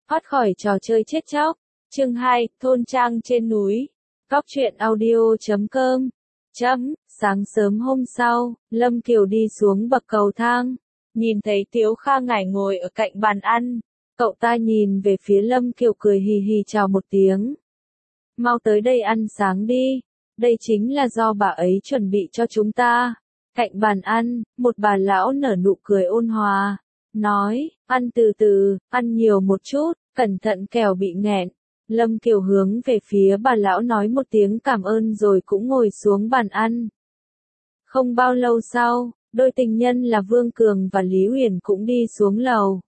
thoát khỏi trò chơi chết chóc. Chương 2, thôn trang trên núi. Góc truyện audio.com. Sáng sớm hôm sau, Lâm Kiều đi xuống bậc cầu thang, nhìn thấy Tiếu Kha Ngải ngồi ở cạnh bàn ăn. Cậu ta nhìn về phía Lâm Kiều cười hì hì chào một tiếng. Mau tới đây ăn sáng đi, đây chính là do bà ấy chuẩn bị cho chúng ta. Cạnh bàn ăn, một bà lão nở nụ cười ôn hòa, nói, ăn từ từ, ăn nhiều một chút, cẩn thận kẻo bị nghẹn. Lâm Kiều hướng về phía bà lão nói một tiếng cảm ơn rồi cũng ngồi xuống bàn ăn. Không bao lâu sau, đôi tình nhân là Vương Cường và Lý Uyển cũng đi xuống lầu.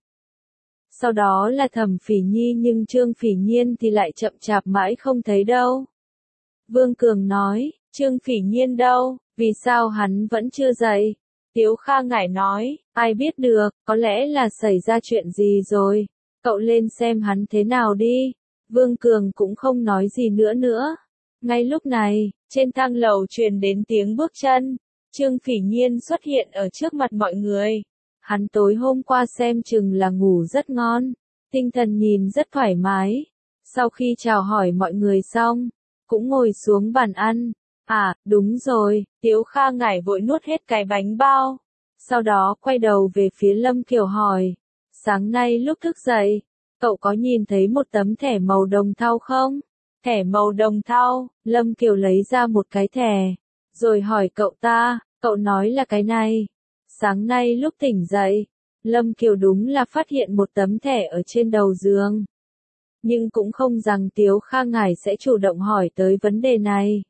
Sau đó là Thẩm Phỉ Nhi, nhưng Trương Phỉ Nhiên thì lại chậm chạp mãi không thấy đâu. Vương Cường nói, Trương Phỉ Nhiên đâu, vì sao hắn vẫn chưa dậy? Tiếu Kha Ngải nói, ai biết được, có lẽ là xảy ra chuyện gì rồi, cậu lên xem hắn thế nào đi. Vương Cường cũng không nói gì nữa. Ngay lúc này, trên thang lầu truyền đến tiếng bước chân. Trương Phỉ Nhiên xuất hiện ở trước mặt mọi người. Hắn tối hôm qua xem chừng là ngủ rất ngon, tinh thần nhìn rất thoải mái. Sau khi chào hỏi mọi người xong, cũng ngồi xuống bàn ăn. À, đúng rồi, Tiếu Kha Ngải vội nuốt hết cái bánh bao. Sau đó quay đầu về phía Lâm Kiều hỏi, sáng nay lúc thức dậy, cậu có nhìn thấy một tấm thẻ màu đồng thau không? Thẻ màu đồng thau, Lâm Kiều lấy ra một cái thẻ, rồi hỏi cậu ta, cậu nói là cái này. Sáng nay lúc tỉnh dậy, Lâm Kiều đúng là phát hiện một tấm thẻ ở trên đầu giường. Nhưng cũng không rằng Tiếu Kha Ngải sẽ chủ động hỏi tới vấn đề này.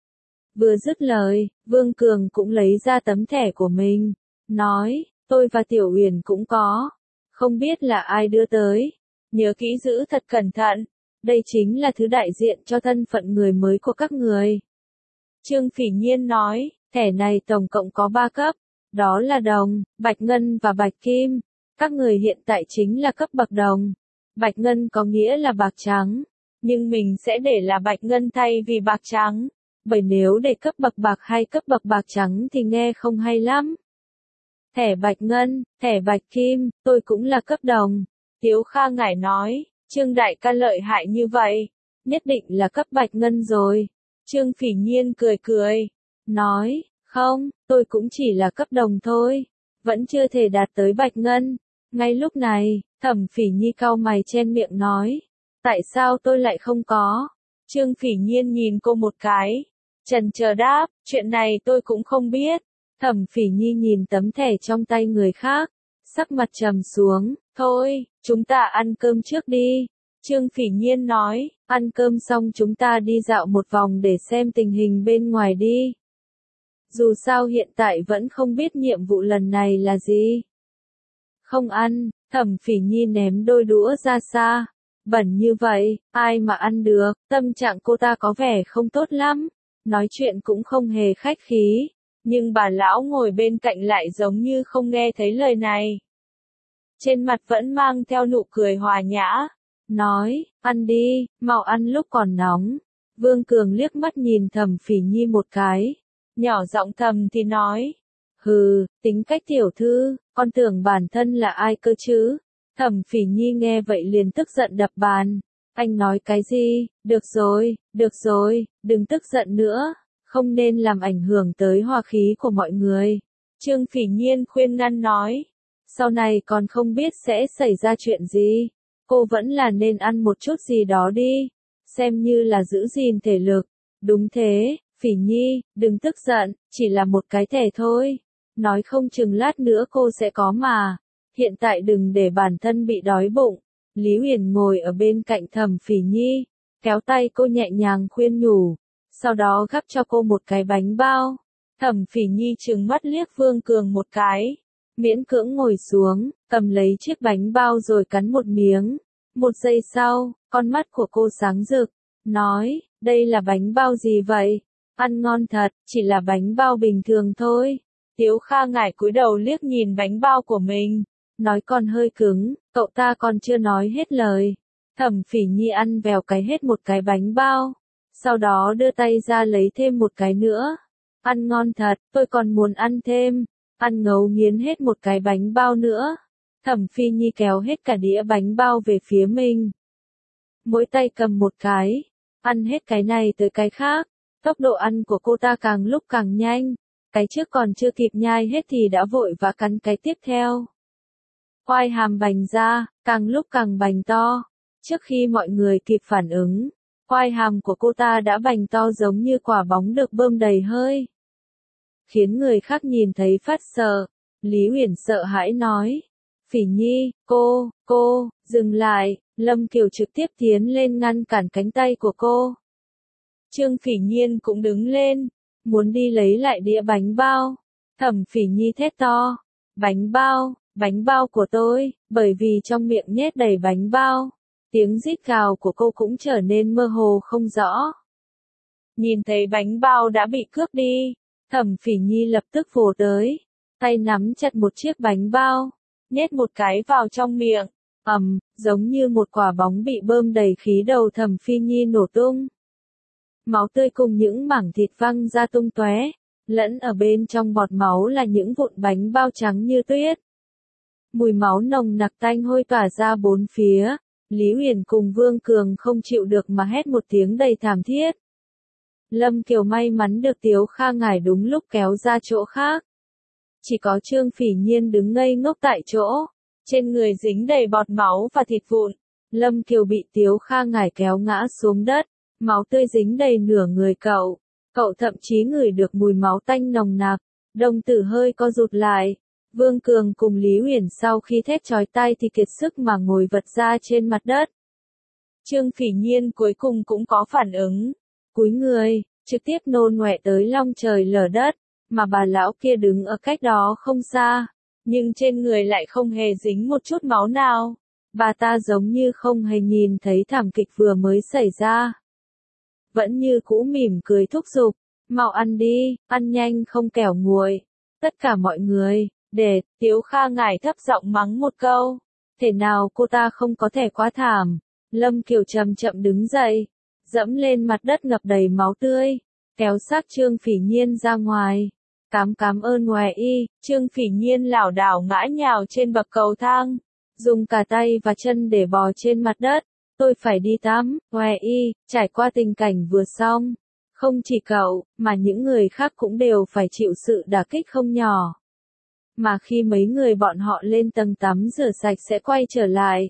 Vừa dứt lời, Vương Cường cũng lấy ra tấm thẻ của mình, nói, tôi và Tiểu Uyển cũng có, không biết là ai đưa tới. Nhớ kỹ giữ thật cẩn thận, đây chính là thứ đại diện cho thân phận người mới của các người. Trương Phỉ Nhiên nói, thẻ này tổng cộng có 3 cấp, đó là đồng, bạch ngân và bạch kim. Các người hiện tại chính là cấp bậc đồng. Bạch ngân có nghĩa là bạc trắng, nhưng mình sẽ để là bạch ngân thay vì bạc trắng, bởi nếu để cấp bậc bạc hay cấp bậc bạc trắng thì nghe không hay lắm. Thẻ bạch ngân, thẻ bạch kim, tôi cũng là cấp đồng. Tiếu Kha Ngải nói, Trương đại ca lợi hại như vậy, nhất định là cấp bạch ngân rồi. Trương Phỉ Nhiên cười, nói, không, tôi cũng chỉ là cấp đồng thôi, vẫn chưa thể đạt tới bạch ngân. Ngay lúc này, Thẩm Phỉ Nhi cau mày chen miệng nói, tại sao tôi lại không có? Trương Phỉ Nhiên nhìn cô một cái, chần chờ đáp, chuyện này tôi cũng không biết. Thẩm Phỉ Nhi nhìn tấm thẻ trong tay người khác, sắc mặt trầm xuống, thôi, chúng ta ăn cơm trước đi. Trương Phỉ Nhiên nói, ăn cơm xong chúng ta đi dạo một vòng để xem tình hình bên ngoài đi. Dù sao hiện tại vẫn không biết nhiệm vụ lần này là gì. Không ăn, Thẩm Phỉ Nhi ném đôi đũa ra xa. Bẩn như vậy, ai mà ăn được, tâm trạng cô ta có vẻ không tốt lắm. Nói chuyện cũng không hề khách khí. Nhưng bà lão ngồi bên cạnh lại giống như không nghe thấy lời này. Trên mặt vẫn mang theo nụ cười hòa nhã. Nói, ăn đi, mau ăn lúc còn nóng. Vương Cường liếc mắt nhìn Thẩm Phỉ Nhi một cái. Nhỏ giọng thầm thì nói. Hừ, tính cách tiểu thư, con tưởng bản thân là ai cơ chứ? Thẩm Phỉ Nhi nghe vậy liền tức giận đập bàn. Anh nói cái gì? Được rồi, đừng tức giận nữa. Không nên làm ảnh hưởng tới hòa khí của mọi người. Trương Phỉ Nhiên khuyên ngăn nói. Sau này còn không biết sẽ xảy ra chuyện gì. Cô vẫn là nên ăn một chút gì đó đi. Xem như là giữ gìn thể lực. Đúng thế, Phỉ Nhi, đừng tức giận, chỉ là một cái thẻ thôi. Nói không chừng lát nữa cô sẽ có mà. Hiện tại đừng để bản thân bị đói bụng. Lý Uyển ngồi ở bên cạnh Thẩm Phỉ Nhi, kéo tay cô nhẹ nhàng khuyên nhủ. Sau đó gắp cho cô một cái bánh bao. Thẩm Phỉ Nhi trừng mắt liếc Vương Cường một cái. Miễn cưỡng ngồi xuống, cầm lấy chiếc bánh bao rồi cắn một miếng. Một giây sau, con mắt của cô sáng rực. Nói, đây là bánh bao gì vậy? Ăn ngon thật, chỉ là bánh bao bình thường thôi. Tiếu Kha Ngải cúi đầu liếc nhìn bánh bao của mình. Nói còn hơi cứng, cậu ta còn chưa nói hết lời. Thẩm Phỉ Nhi ăn vèo cái hết một cái bánh bao. Sau đó đưa tay ra lấy thêm một cái nữa. Ăn ngon thật, tôi còn muốn ăn thêm. Ăn ngấu nghiến hết một cái bánh bao nữa. Thẩm Phi Nhi kéo hết cả đĩa bánh bao về phía mình. Mỗi tay cầm một cái, ăn hết cái này tới cái khác, tốc độ ăn của cô ta càng lúc càng nhanh, cái trước còn chưa kịp nhai hết thì đã vội vã cắn cái tiếp theo. Quai hàm bành ra, càng lúc càng bành to, trước khi mọi người kịp phản ứng, quai hàm của cô ta đã bành to giống như quả bóng được bơm đầy hơi. Khiến người khác nhìn thấy phát sợ, Lý Uyển sợ hãi nói. Phỉ Nhi, cô, dừng lại, Lâm Kiều trực tiếp tiến lên ngăn cản cánh tay của cô. Trương Phỉ Nhiên cũng đứng lên, muốn đi lấy lại đĩa bánh bao. Thẩm Phỉ Nhi thét to, bánh bao của tôi, bởi vì trong miệng nhét đầy bánh bao. Tiếng rít gào của cô cũng trở nên mơ hồ không rõ. Nhìn thấy bánh bao đã bị cướp đi, Thẩm Phỉ Nhi lập tức vồ tới, tay nắm chặt một chiếc bánh bao, nhét một cái vào trong miệng, giống như một quả bóng bị bơm đầy khí đầu Thẩm Phi Nhi nổ tung. Máu tươi cùng những mảng thịt văng ra tung tóe, lẫn ở bên trong bọt máu là những vụn bánh bao trắng như tuyết. Mùi máu nồng nặc tanh hôi tỏa ra bốn phía, Lý Uyển cùng Vương Cường không chịu được mà hét một tiếng đầy thảm thiết. Lâm Kiều may mắn được Tiếu Kha Ngải đúng lúc kéo ra chỗ khác. Chỉ có Trương Phỉ Nhiên đứng ngây ngốc tại chỗ, trên người dính đầy bọt máu và thịt vụn. Lâm Kiều bị Tiếu Kha Ngải kéo ngã xuống đất, máu tươi dính đầy nửa người cậu. Cậu thậm chí ngửi được mùi máu tanh nồng nặc, đồng tử hơi co rụt lại. Vương Cường cùng Lý Uyển sau khi thét chói tai thì kiệt sức mà ngồi vật ra trên mặt đất. Trương Phỉ Nhiên cuối cùng cũng có phản ứng, cúi người, trực tiếp nôn ngoẹ tới long trời lở đất, mà bà lão kia đứng ở cách đó không xa, nhưng trên người lại không hề dính một chút máu nào. Bà ta giống như không hề nhìn thấy thảm kịch vừa mới xảy ra. Vẫn như cũ mỉm cười thúc giục, mau ăn đi, ăn nhanh không kẻo nguội. Tất cả mọi người, để, Tiếu Kha Ngải thấp giọng mắng một câu. Thể nào cô ta không có thể quá thảm. Lâm Kiều chậm chậm đứng dậy, dẫm lên mặt đất ngập đầy máu tươi, kéo xác Trương Phỉ Nhiên ra ngoài. Cảm ơn Ngoại Y, Trương Phỉ Nhiên lảo đảo ngã nhào trên bậc cầu thang, dùng cả tay và chân để bò trên mặt đất. Tôi phải đi tắm, Ngoại Y, trải qua tình cảnh vừa xong. Không chỉ cậu, mà những người khác cũng đều phải chịu sự đả kích không nhỏ. Mà khi mấy người bọn họ lên tầng tắm rửa sạch sẽ quay trở lại.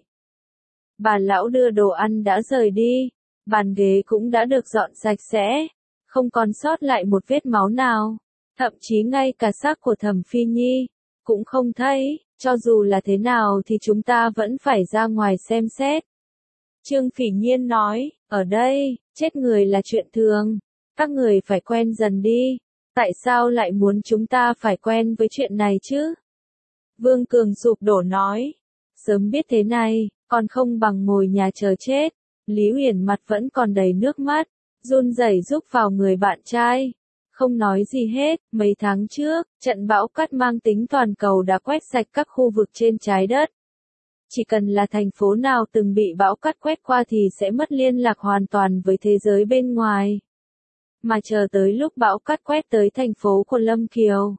Bà lão đưa đồ ăn đã rời đi, bàn ghế cũng đã được dọn sạch sẽ, không còn sót lại một vết máu nào. Thậm chí ngay cả xác của Thẩm Phi Nhi, cũng không thấy, cho dù là thế nào thì chúng ta vẫn phải ra ngoài xem xét. Trương Phỉ Nhiên nói, ở đây, chết người là chuyện thường, các người phải quen dần đi, tại sao lại muốn chúng ta phải quen với chuyện này chứ? Vương Cường sụp đổ nói, sớm biết thế này, còn không bằng ngồi nhà chờ chết. Lý Uyển mặt vẫn còn đầy nước mắt, run rẩy giúp vào người bạn trai. Không nói gì hết, mấy tháng trước, trận bão cát mang tính toàn cầu đã quét sạch các khu vực trên trái đất. Chỉ cần là thành phố nào từng bị bão cát quét qua thì sẽ mất liên lạc hoàn toàn với thế giới bên ngoài. Mà chờ tới lúc bão cát quét tới thành phố của Lâm Kiều,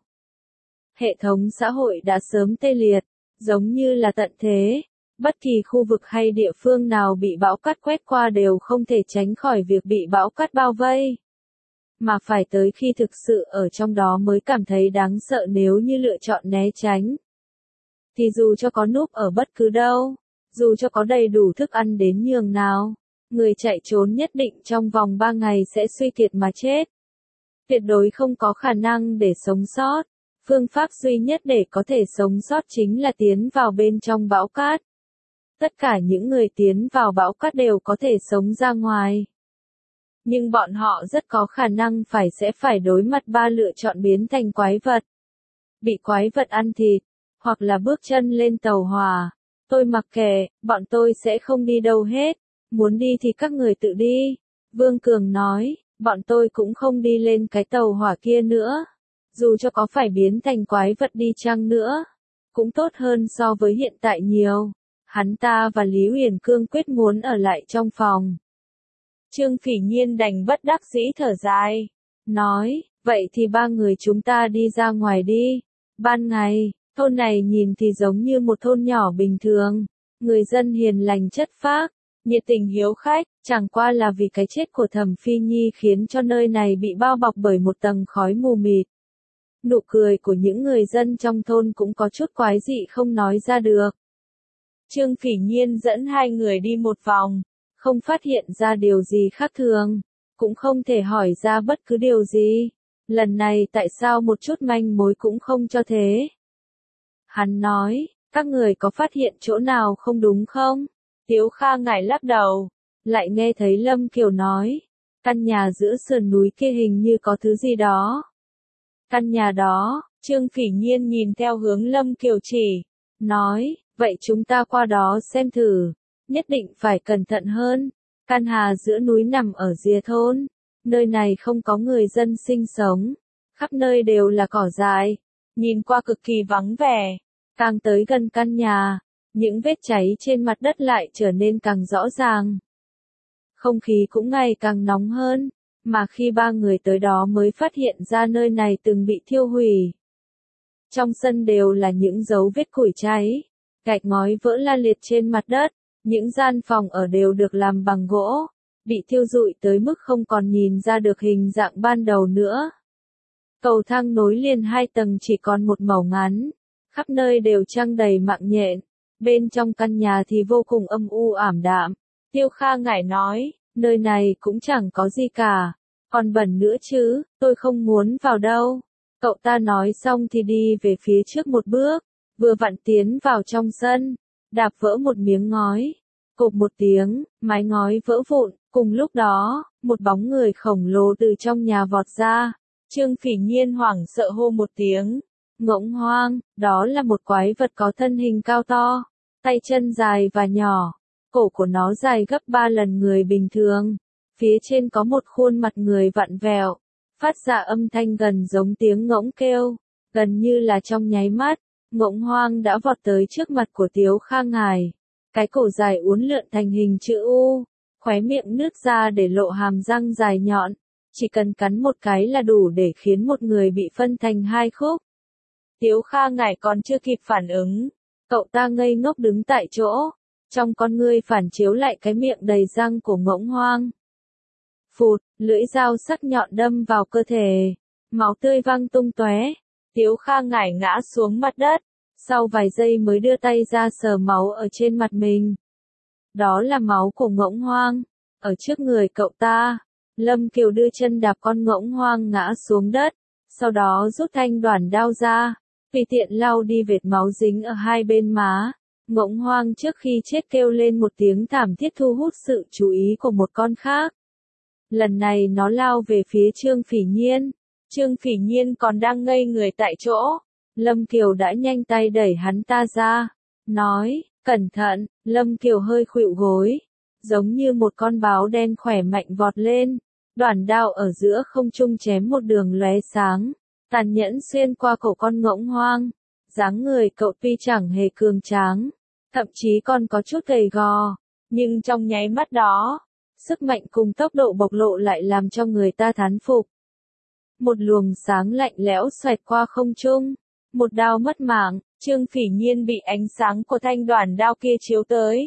hệ thống xã hội đã sớm tê liệt, giống như là tận thế. Bất kỳ khu vực hay địa phương nào bị bão cát quét qua đều không thể tránh khỏi việc bị bão cát bao vây. Mà phải tới khi thực sự ở trong đó mới cảm thấy đáng sợ nếu như lựa chọn né tránh. Thì dù cho có núp ở bất cứ đâu, dù cho có đầy đủ thức ăn đến nhường nào, người chạy trốn nhất định trong vòng 3 ngày sẽ suy kiệt mà chết. Tuyệt đối không có khả năng để sống sót. Phương pháp duy nhất để có thể sống sót chính là tiến vào bên trong bão cát. Tất cả những người tiến vào bão cát đều có thể sống ra ngoài. Nhưng bọn họ rất có khả năng sẽ phải đối mặt 3 lựa chọn biến thành quái vật. Bị quái vật ăn thịt, hoặc là bước chân lên tàu hỏa. Tôi mặc kệ, bọn tôi sẽ không đi đâu hết. Muốn đi thì các người tự đi. Vương Cường nói, bọn tôi cũng không đi lên cái tàu hỏa kia nữa. Dù cho có phải biến thành quái vật đi chăng nữa, cũng tốt hơn so với hiện tại nhiều. Hắn ta và Lý Uyển cương quyết muốn ở lại trong phòng. Trương Phỉ Nhiên đành bất đắc dĩ thở dài, nói, vậy thì 3 người chúng ta đi ra ngoài đi. Ban ngày, Thôn này nhìn thì giống như một thôn nhỏ bình thường, người dân hiền lành chất phác, nhiệt tình hiếu khách, chẳng qua là vì cái chết của Thẩm Phi Nhi khiến cho nơi này bị bao bọc bởi một tầng khói mù mịt. Nụ cười của những người dân trong thôn cũng có chút quái dị không nói ra được. Trương Phỉ Nhiên dẫn hai người đi một vòng, không phát hiện ra điều gì khác thường, cũng không thể hỏi ra bất cứ điều gì. Lần này tại sao một chút manh mối cũng không cho thế? Hắn nói, các người có phát hiện chỗ nào không đúng không? Tiếu Kha ngải lắc đầu, lại nghe thấy Lâm Kiều nói, căn nhà giữa sườn núi kia hình như có thứ gì đó. Căn nhà đó, Trương Phỉ Nhiên nhìn theo hướng Lâm Kiều chỉ, nói, vậy chúng ta qua đó xem thử, nhất định phải cẩn thận hơn. Căn nhà giữa núi nằm ở rìa thôn, nơi này không có người dân sinh sống, khắp nơi đều là cỏ dại, nhìn qua cực kỳ vắng vẻ. Càng tới gần căn nhà, những vết cháy trên mặt đất lại trở nên càng rõ ràng. Không khí cũng ngày càng nóng hơn, mà khi ba người tới đó mới phát hiện ra nơi này từng bị thiêu hủy. Trong sân đều là những dấu vết củi cháy, gạch ngói vỡ la liệt trên mặt đất, những gian phòng ở đều được làm bằng gỗ, bị thiêu rụi tới mức không còn nhìn ra được hình dạng ban đầu nữa. Cầu thang nối liền hai tầng chỉ còn một mẩu ngắn, khắp nơi đều trăng đầy mạng nhện, bên trong căn nhà thì vô cùng âm u ảm đạm. Tiêu Kha ngải nói, nơi này cũng chẳng có gì cả, còn bẩn nữa chứ, tôi không muốn vào đâu. Cậu ta nói xong thì đi về phía trước một bước, vừa vặn tiến vào trong sân, đạp vỡ một miếng ngói, cộp một tiếng, mái ngói vỡ vụn, cùng lúc đó, một bóng người khổng lồ từ trong nhà vọt ra. Trương Phỉ Nhiên hoảng sợ hô một tiếng, Ngỗng Hoang, đó là một quái vật có thân hình cao to, tay chân dài và nhỏ, cổ của nó dài gấp 3 lần người bình thường, phía trên có một khuôn mặt người vặn vẹo, phát ra âm thanh gần giống tiếng ngỗng kêu, gần như là trong nháy mắt, Ngỗng Hoang đã vọt tới trước mặt của Tiếu Kha ngải, cái cổ dài uốn lượn thành hình chữ U, khóe miệng nứt ra để lộ hàm răng dài nhọn, chỉ cần cắn một cái là đủ để khiến một người bị phân thành hai khúc. Tiếu Kha ngải còn chưa kịp phản ứng, cậu ta ngây ngốc đứng tại chỗ, trong con ngươi phản chiếu lại cái miệng đầy răng của Ngỗng Hoang. Phụt, lưỡi dao sắc nhọn đâm vào cơ thể, máu tươi văng tung tóe. Tiếu Kha ngải ngã xuống mặt đất, sau vài giây mới đưa tay ra sờ máu ở trên mặt mình. Đó là máu của Ngỗng Hoang, ở trước người cậu ta. Lâm Kiều đưa chân đạp con Ngỗng Hoang ngã xuống đất, sau đó rút thanh đoản đao ra, tùy tiện lau đi vệt máu dính ở hai bên má. Ngỗng Hoang trước khi chết kêu lên một tiếng thảm thiết thu hút sự chú ý của một con khác. Lần này nó lao về phía Trương Phỉ Nhiên. Trương Phỉ Nhiên còn đang ngây người tại chỗ. Lâm Kiều đã nhanh tay đẩy hắn ta ra, nói, cẩn thận. Lâm Kiều hơi khuỵu gối, giống như một con báo đen khỏe mạnh vọt lên, đoản đao ở giữa không trung chém một đường lóe sáng, tàn nhẫn xuyên qua cổ con Ngỗng Hoang. Dáng người cậu tuy chẳng hề cường tráng, thậm chí còn có chút gầy gò, nhưng trong nháy mắt đó, sức mạnh cùng tốc độ bộc lộ lại làm cho người ta thán phục. Một luồng sáng lạnh lẽo xoẹt qua không trung, một đao mất mạng. Trương Phỉ Nhiên bị ánh sáng của thanh đoản đao kia chiếu tới,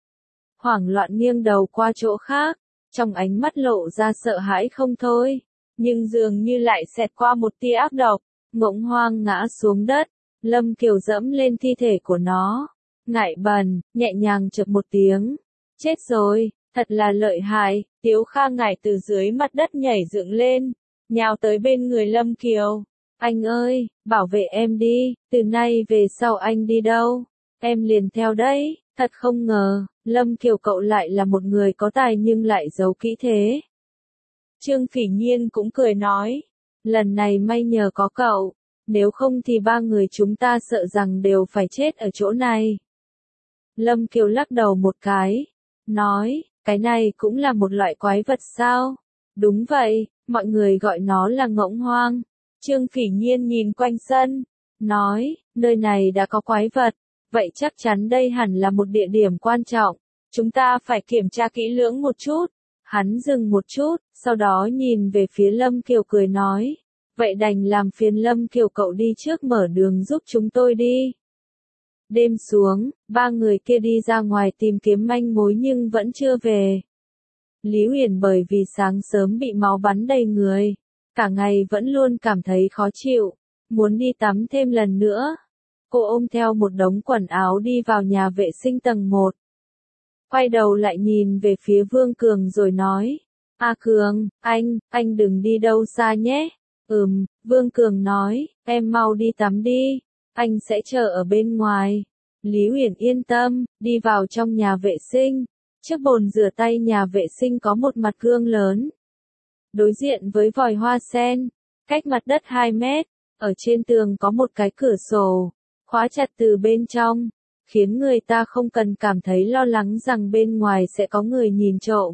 hoảng loạn nghiêng đầu qua chỗ khác, trong ánh mắt lộ ra sợ hãi không thôi, nhưng dường như lại xẹt qua một tia ác độc. Ngỗng Hoang ngã xuống đất, Lâm Kiều dẫm lên thi thể của nó, ngại bần, nhẹ nhàng chợp một tiếng, chết rồi, thật là lợi hại. Tiếu Kha ngải từ dưới mặt đất nhảy dựng lên, nhào tới bên người Lâm Kiều. Anh ơi, bảo vệ em đi, từ nay về sau anh đi đâu, em liền theo đấy. Thật không ngờ, Lâm Kiều cậu lại là một người có tài nhưng lại giấu kỹ thế. Trương Phỉ Nhiên cũng cười nói, lần này may nhờ có cậu, nếu không thì ba người chúng ta sợ rằng đều phải chết ở chỗ này. Lâm Kiều lắc đầu một cái, nói, cái này cũng là một loại quái vật sao? Đúng vậy, mọi người gọi nó là Ngỗng Hoang. Trương Phỉ Nhiên nhìn quanh sân, nói, nơi này đã có quái vật, vậy chắc chắn đây hẳn là một địa điểm quan trọng, chúng ta phải kiểm tra kỹ lưỡng một chút. Hắn dừng một chút, sau đó nhìn về phía Lâm Kiều cười nói, Vậy đành làm phiền Lâm Kiều cậu đi trước mở đường giúp chúng tôi đi. Đêm xuống, ba người kia đi ra ngoài tìm kiếm manh mối nhưng vẫn chưa về. Lý Huyền bởi vì sáng sớm bị máu bắn đầy người, cả ngày vẫn luôn cảm thấy khó chịu, muốn đi tắm thêm lần nữa. Cô ôm theo một đống quần áo đi vào nhà vệ sinh tầng 1. Quay đầu lại nhìn về phía Vương Cường rồi nói, A Cường, anh đừng đi đâu xa nhé. Vương Cường nói, em mau đi tắm đi, anh sẽ chờ ở bên ngoài. Lý Huyền yên tâm, đi vào trong nhà vệ sinh. Trước bồn rửa tay nhà vệ sinh có một mặt gương lớn. Đối diện với vòi hoa sen, cách mặt đất 2 mét, ở trên tường có một cái cửa sổ, khóa chặt từ bên trong, khiến người ta không cần cảm thấy lo lắng rằng bên ngoài sẽ có người nhìn trộm.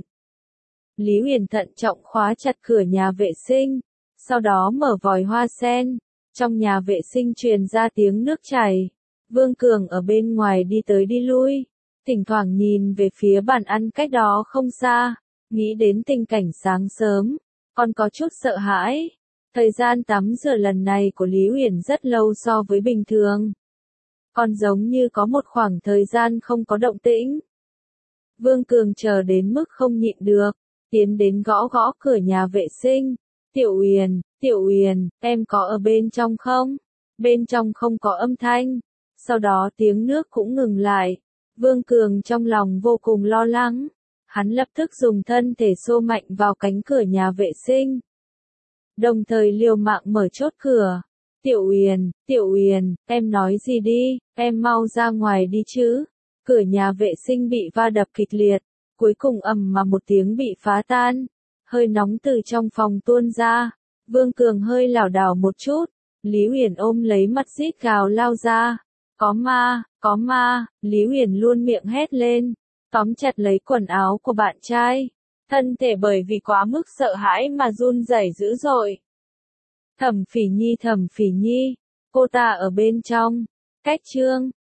Lý Huyền thận trọng khóa chặt cửa nhà vệ sinh, sau đó mở vòi hoa sen, trong nhà vệ sinh truyền ra tiếng nước chảy. Vương Cường ở bên ngoài đi tới đi lui, thỉnh thoảng nhìn về phía bàn ăn cách đó không xa, nghĩ đến tình cảnh sáng sớm, còn có chút sợ hãi. Thời gian tắm rửa lần này của Lý Huyền rất lâu so với bình thường. Còn giống như có một khoảng thời gian không có động tĩnh. Vương Cường chờ đến mức không nhịn được, tiến đến gõ gõ cửa nhà vệ sinh. Tiểu Uyển, em có ở bên trong không? Bên trong không có âm thanh. Sau đó tiếng nước cũng ngừng lại. Vương Cường trong lòng vô cùng lo lắng. Hắn lập tức dùng thân thể xô mạnh vào cánh cửa nhà vệ sinh. Đồng thời liều mạng mở chốt cửa. Tiểu Uyển, em nói gì đi, em mau ra ngoài đi chứ. Cửa nhà vệ sinh bị va đập kịch liệt, cuối cùng ầm mà một tiếng bị phá tan. Hơi nóng từ trong phòng tuôn ra. Vương Cường hơi lảo đảo một chút. Lý Huyền ôm lấy mặt rít gào lao ra. Có ma, Lý Huyền luôn miệng hét lên, tóm chặt lấy quần áo của bạn trai. Thân thể bởi vì quá mức sợ hãi mà run rẩy dữ dội. Thẩm Phỉ Nhi, cô ta ở bên trong. Cách chương